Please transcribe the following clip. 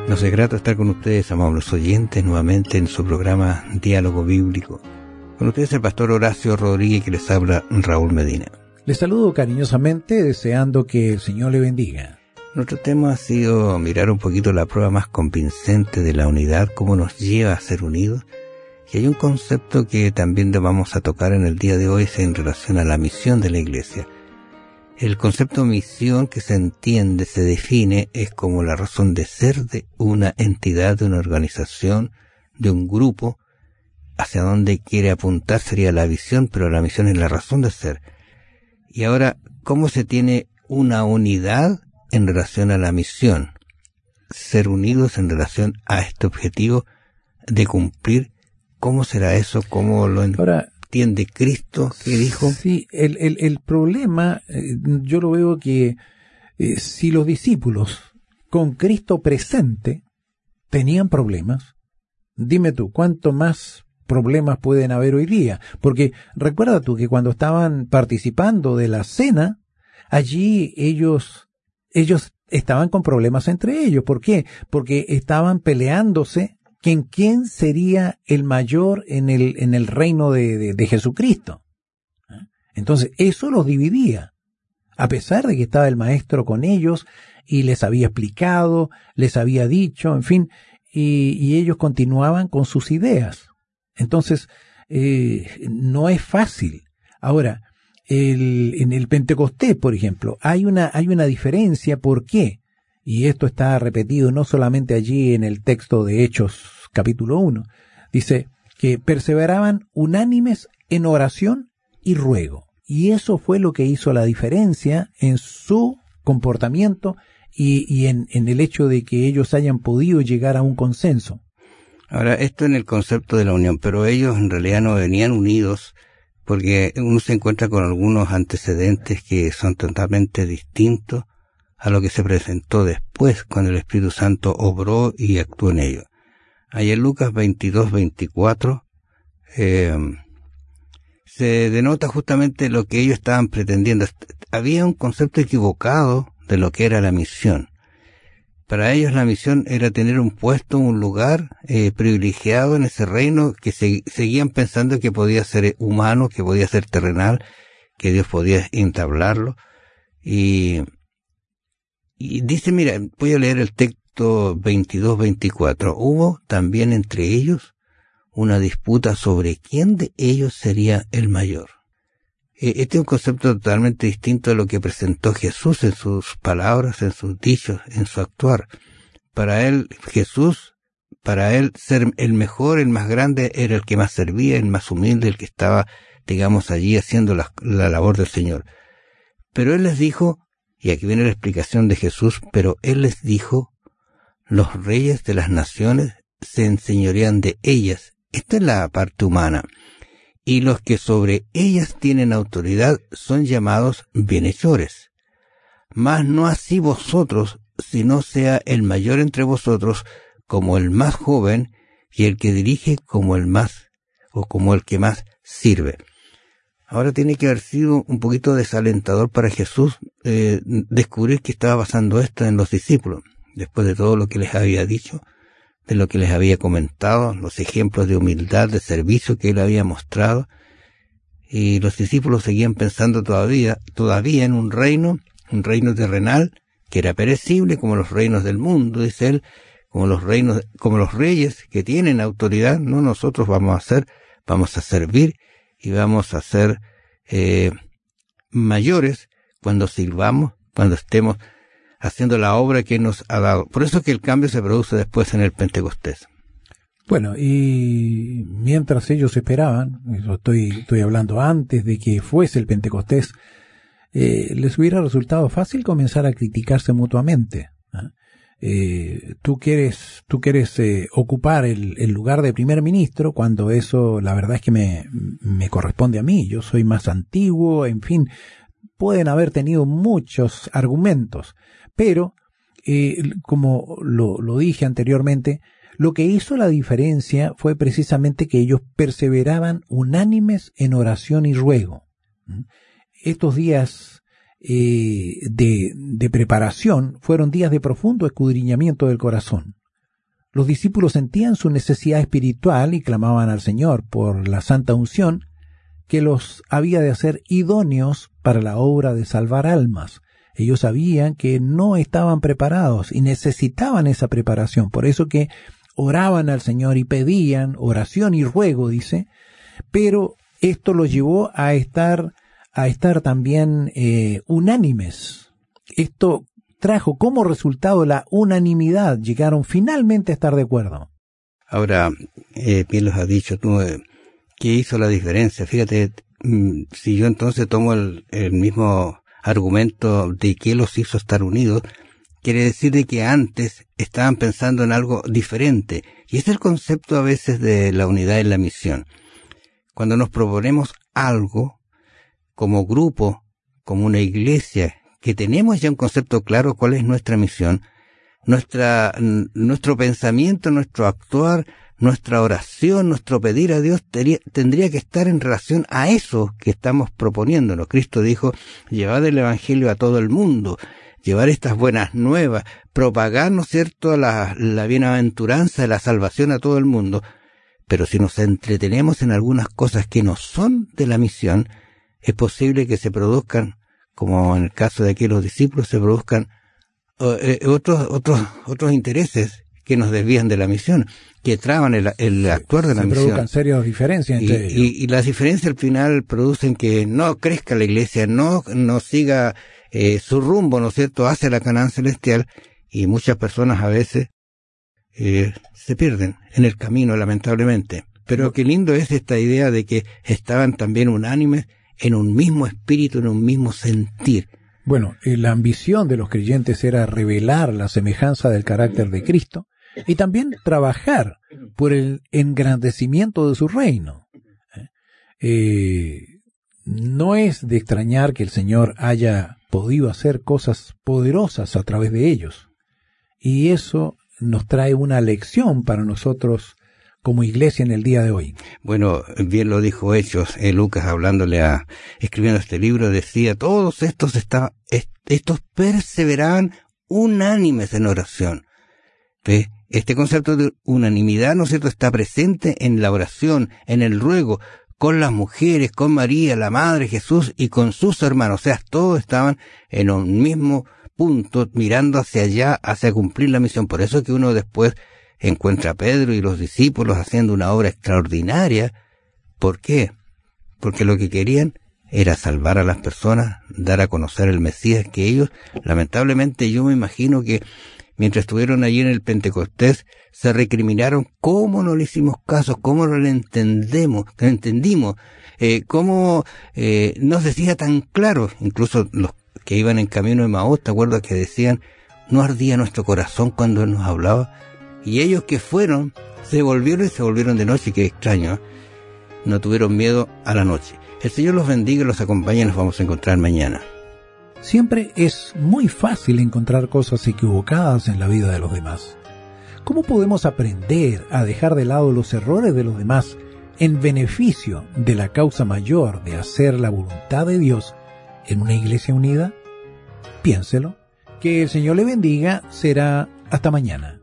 Nos es grato estar con ustedes, amables oyentes, nuevamente en su programa Diálogo Bíblico. Con ustedes el pastor Horacio Rodríguez, que les habla Raúl Medina. Les saludo cariñosamente, deseando que el Señor le bendiga. Nuestro tema ha sido mirar un poquito la prueba más convincente de la unidad, cómo nos lleva a ser unidos. Y hay un concepto que también vamos a tocar en el día de hoy, es en relación a la misión de la Iglesia. El concepto misión, que se entiende, se define, es como la razón de ser de una entidad, de una organización, de un grupo. Hacia dónde quiere apuntar sería la visión, pero la misión es la razón de ser. Y ahora, ¿cómo se tiene una unidad en relación a la misión? Ser unidos en relación a este objetivo de cumplir. ¿Cómo será eso? ¿Cómo lo entiende Cristo? ¿Qué dijo? Sí, el problema, yo lo veo que si los discípulos con Cristo presente tenían problemas, dime tú, ¿cuánto más problemas pueden haber hoy día? Porque recuerda tú que cuando estaban participando de la cena, allí ellos estaban con problemas entre ellos. ¿Por qué? Porque estaban peleándose quién sería el mayor en el reino de Jesucristo. Entonces eso los dividía, a pesar de que estaba el maestro con ellos y les había explicado, les había dicho, en fin, y ellos continuaban con sus ideas. Entonces, no es fácil. Ahora, en el Pentecostés, por ejemplo, hay una diferencia. ¿Por qué? Y esto está repetido no solamente allí en el texto de Hechos, capítulo 1. Dice que perseveraban unánimes en oración y ruego. Y eso fue lo que hizo la diferencia en su comportamiento y en el hecho de que ellos hayan podido llegar a un consenso. Ahora, esto en el concepto de la unión, pero ellos en realidad no venían unidos, porque uno se encuentra con algunos antecedentes que son totalmente distintos a lo que se presentó después, cuando el Espíritu Santo obró y actuó en ellos. Ahí en Lucas 22-24 se denota justamente lo que ellos estaban pretendiendo. Había un concepto equivocado de lo que era la misión. Para ellos la misión era tener un puesto, un lugar privilegiado en ese reino, que seguían pensando que podía ser humano, que podía ser terrenal, que Dios podía entablarlo. Y dice, mira, voy a leer el texto 22-24. Hubo también entre ellos una disputa sobre quién de ellos sería el mayor. Este es un concepto totalmente distinto a lo que presentó Jesús en sus palabras, en sus dichos, en su actuar. Para él, Jesús, para él ser el mejor, el más grande, era el que más servía, el más humilde, el que estaba, digamos, allí haciendo la labor del Señor. Pero él les dijo, y aquí viene la explicación de Jesús, pero él les dijo, los reyes de las naciones se enseñorean de ellas. Esta es la parte humana. Y los que sobre ellas tienen autoridad son llamados bienhechores. Mas no así vosotros, sino sea el mayor entre vosotros como el más joven, y el que dirige como el más, o como el que más sirve. Ahora tiene que haber sido un poquito desalentador para Jesús descubrir que estaba pasando esto en los discípulos, después de todo lo que les había dicho, de lo que les había comentado, los ejemplos de humildad, de servicio que él había mostrado, y los discípulos seguían pensando todavía en un reino terrenal, que era perecible, como los reinos del mundo, dice él, como los reyes que tienen autoridad. No, nosotros vamos a servir y vamos a ser mayores cuando sirvamos, cuando estemos haciendo la obra que nos ha dado. Por eso es que el cambio se produce después en el Pentecostés. Bueno, y mientras ellos esperaban, estoy hablando antes de que fuese el Pentecostés, les hubiera resultado fácil comenzar a criticarse mutuamente. Tú quieres ocupar el lugar de primer ministro, cuando eso la verdad es que me corresponde a mí. Yo soy más antiguo, en fin, pueden haber tenido muchos argumentos. Pero, como lo dije anteriormente, lo que hizo la diferencia fue precisamente que ellos perseveraban unánimes en oración y ruego. Estos días de preparación fueron días de profundo escudriñamiento del corazón. los discípulos sentían su necesidad espiritual y clamaban al Señor por la santa unción que los había de hacer idóneos para la obra de salvar almas. Ellos sabían que no estaban preparados y necesitaban esa preparación. Por eso que oraban al Señor y pedían oración y ruego, dice, pero esto los llevó a estar también unánimes. Esto trajo como resultado la unanimidad. Llegaron finalmente a estar de acuerdo. Ahora, bien los has dicho tú, ¿qué hizo la diferencia? Fíjate, si yo entonces tomo el mismo argumento de qué los hizo estar unidos, quiere decir de que antes estaban pensando en algo diferente. Y es el concepto a veces de la unidad en la misión. Cuando nos proponemos algo, como grupo, como una iglesia, que tenemos ya un concepto claro cuál es nuestra misión, nuestro pensamiento, nuestro actuar, nuestra oración, nuestro pedir a Dios tendría que estar en relación a eso que estamos proponiéndonos. Cristo dijo, llevad el Evangelio a todo el mundo, llevar estas buenas nuevas, propagar, ¿no es cierto?, la bienaventuranza de la salvación a todo el mundo. Pero si nos entretenemos en algunas cosas que no son de la misión, es posible que se produzcan, como en el caso de aquí los discípulos, se produzcan otros intereses que nos desvían de la misión, que traban el actuar de la misión. Se provocan serias diferencias entre ellos. Y las diferencias al final producen que no crezca la iglesia, no siga su rumbo, ¿no es cierto?, hacia la Canaán celestial, y muchas personas a veces se pierden en el camino, lamentablemente. Pero qué lindo es esta idea de que estaban también unánimes en un mismo espíritu, en un mismo sentir. Bueno, la ambición de los creyentes era revelar la semejanza del carácter de Cristo y también trabajar por el engrandecimiento de su reino. No es de extrañar que el Señor haya podido hacer cosas poderosas a través de ellos. Y eso nos trae una lección para nosotros como iglesia en el día de hoy. Bueno, bien lo dijo Hechos, Lucas escribiendo este libro, decía, todos estos perseveraban unánimes en oración. ¿Ve? Este concepto de unanimidad, ¿no es cierto?, está presente en la oración, en el ruego, con las mujeres, con María, la Madre Jesús y con sus hermanos. O sea, todos estaban en un mismo punto, mirando hacia allá, hacia cumplir la misión. Por eso que uno después encuentra a Pedro y los discípulos haciendo una obra extraordinaria. ¿Por qué? Porque lo que querían era salvar a las personas, dar a conocer el Mesías, que ellos, lamentablemente, yo me imagino que mientras estuvieron allí en el Pentecostés, se recriminaron cómo no le hicimos caso, cómo no le entendimos, cómo nos decía tan claro. Incluso los que iban en camino de Maús, ¿te acuerdas que decían, no ardía nuestro corazón cuando Él nos hablaba? Y ellos que fueron, se volvieron de noche, qué extraño, ¿eh? No tuvieron miedo a la noche. El Señor los bendiga y los acompañe, nos vamos a encontrar mañana. Siempre es muy fácil encontrar cosas equivocadas en la vida de los demás. ¿Cómo podemos aprender a dejar de lado los errores de los demás en beneficio de la causa mayor de hacer la voluntad de Dios en una iglesia unida? Piénselo. Que el Señor le bendiga. Será hasta mañana.